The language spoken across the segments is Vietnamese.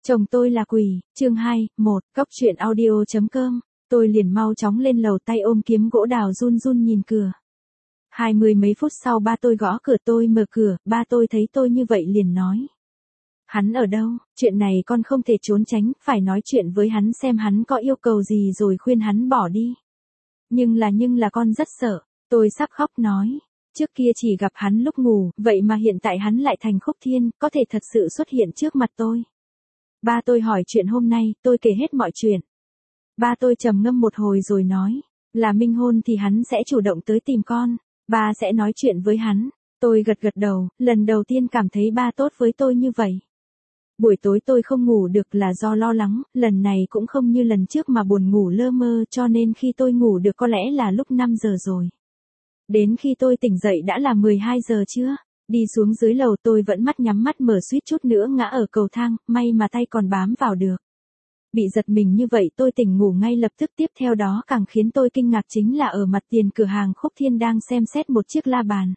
Chồng tôi là quỷ, chương 2, 1, Cóc truyện audio.com, tôi liền mau chóng lên lầu tay ôm kiếm gỗ đào run run nhìn cửa. 20 mấy phút sau ba tôi gõ cửa tôi mở cửa, ba tôi thấy tôi như vậy liền nói. Hắn ở đâu, chuyện này con không thể trốn tránh, phải nói chuyện với hắn xem hắn có yêu cầu gì rồi khuyên hắn bỏ đi. Nhưng là con rất sợ, tôi sắp khóc nói. Trước kia chỉ gặp hắn lúc ngủ, vậy mà hiện tại hắn lại thành Khúc Thiên, có thể thật sự xuất hiện trước mặt tôi. Ba tôi hỏi chuyện hôm nay, tôi kể hết mọi chuyện. Ba tôi trầm ngâm một hồi rồi nói, là minh hôn thì hắn sẽ chủ động tới tìm con, ba sẽ nói chuyện với hắn. Tôi gật gật đầu, lần đầu tiên cảm thấy ba tốt với tôi như vậy. Buổi tối tôi không ngủ được là do lo lắng, lần này cũng không như lần trước mà buồn ngủ lơ mơ cho nên khi tôi ngủ được có lẽ là lúc 5 giờ rồi. Đến khi tôi tỉnh dậy đã là 12 giờ trưa. Đi xuống dưới lầu tôi vẫn mắt nhắm mắt mở suýt chút nữa ngã ở cầu thang, may mà tay còn bám vào được. Bị giật mình như vậy tôi tỉnh ngủ ngay lập tức, tiếp theo đó càng khiến tôi kinh ngạc chính là ở mặt tiền cửa hàng Khúc Thiên đang xem xét một chiếc la bàn.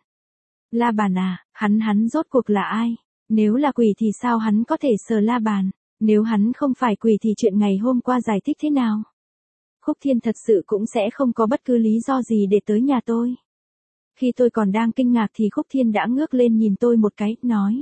La bàn à, hắn rốt cuộc là ai? Nếu là quỷ thì sao hắn có thể sờ la bàn? Nếu hắn không phải quỷ thì chuyện ngày hôm qua giải thích thế nào? Khúc Thiên thật sự cũng sẽ không có bất cứ lý do gì để tới nhà tôi. Khi tôi còn đang kinh ngạc thì Khúc Thiên đã ngước lên nhìn tôi một cái, nói.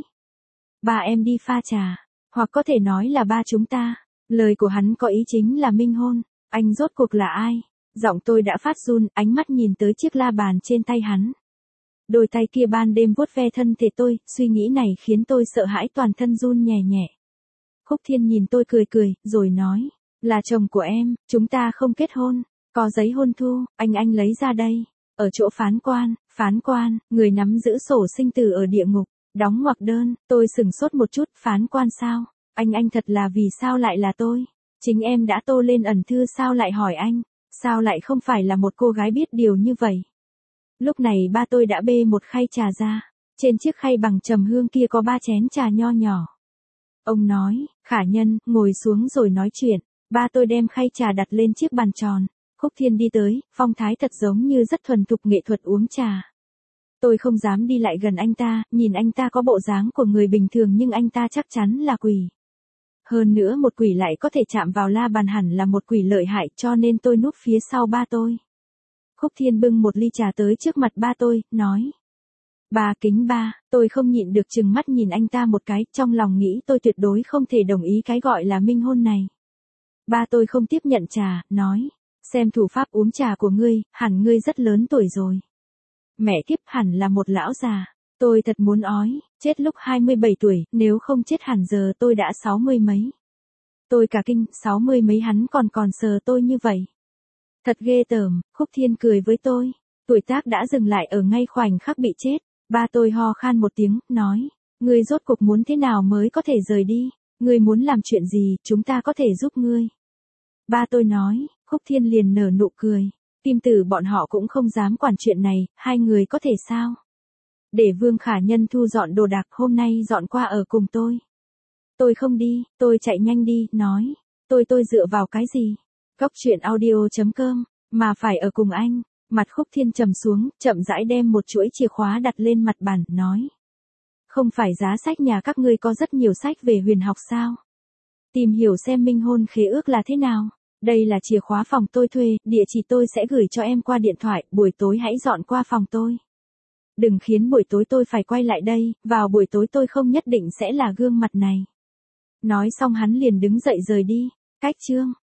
Ba em đi pha trà, hoặc có thể nói là ba chúng ta. Lời của hắn có ý chính là minh hôn, anh rốt cuộc là ai? Giọng tôi đã phát run, ánh mắt nhìn tới chiếc la bàn trên tay hắn. Đôi tay kia ban đêm vuốt ve thân thể tôi, suy nghĩ này khiến tôi sợ hãi toàn thân run nhẹ nhẹ. Khúc Thiên nhìn tôi cười, rồi nói, là chồng của em, chúng ta không kết hôn, có giấy hôn thu, anh lấy ra đây. Ở chỗ phán quan, người nắm giữ sổ sinh tử ở địa ngục, đóng ngoặc đơn, tôi sửng sốt một chút, phán quan sao? Anh thật là vì sao lại là tôi? Chính em đã tô lên ẩn thư sao lại hỏi anh? Sao lại không phải là một cô gái biết điều như vậy? Lúc này ba tôi đã bê một khay trà ra, trên chiếc khay bằng trầm hương kia có 3 chén trà nho nhỏ. Ông nói, Khả Nhân, ngồi xuống rồi nói chuyện, ba tôi đem khay trà đặt lên chiếc bàn tròn. Khúc Thiên đi tới, phong thái thật giống như rất thuần thục nghệ thuật uống trà. Tôi không dám đi lại gần anh ta, nhìn anh ta có bộ dáng của người bình thường nhưng anh ta chắc chắn là quỷ. Hơn nữa một quỷ lại có thể chạm vào la bàn hẳn là một quỷ lợi hại cho nên tôi núp phía sau ba tôi. Khúc Thiên bưng một ly trà tới trước mặt ba tôi, nói. Ba kính ba, tôi không nhịn được chừng mắt nhìn anh ta một cái, trong lòng nghĩ tôi tuyệt đối không thể đồng ý cái gọi là minh hôn này. Ba tôi không tiếp nhận trà, nói. Xem thủ pháp uống trà của ngươi, hẳn ngươi rất lớn tuổi rồi. Mẹ kiếp, hẳn là một lão già. Tôi thật muốn ói, chết lúc 27 tuổi, nếu không chết hẳn giờ tôi đã 60 mấy. Tôi cả kinh, 60 mấy hắn còn sờ tôi như vậy. Thật ghê tởm, Khúc Thiên cười với tôi. Tuổi tác đã dừng lại ở ngay khoảnh khắc bị chết. Ba tôi ho khan một tiếng, nói. Ngươi rốt cuộc muốn thế nào mới có thể rời đi? Ngươi muốn làm chuyện gì, chúng ta có thể giúp ngươi. Ba tôi nói, Khúc Thiên liền nở nụ cười. Kim Tử bọn họ cũng không dám quản chuyện này, hai người có thể sao? Để Vương Khả Nhân thu dọn đồ đạc, hôm nay dọn qua ở cùng tôi. Tôi không đi, tôi chạy nhanh đi, nói. Tôi dựa vào cái gì? Cóc truyện audio.com, mà phải ở cùng anh. Mặt Khúc Thiên trầm xuống, chậm rãi đem một chuỗi chìa khóa đặt lên mặt bàn, nói. Không phải giá sách nhà các ngươi có rất nhiều sách về huyền học sao? Tìm hiểu xem minh hôn khế ước là thế nào. Đây là chìa khóa phòng tôi thuê, địa chỉ tôi sẽ gửi cho em qua điện thoại, buổi tối hãy dọn qua phòng tôi. Đừng khiến buổi tối tôi phải quay lại đây, vào buổi tối tôi không nhất định sẽ là gương mặt này. Nói xong hắn liền đứng dậy rời đi. Cách chương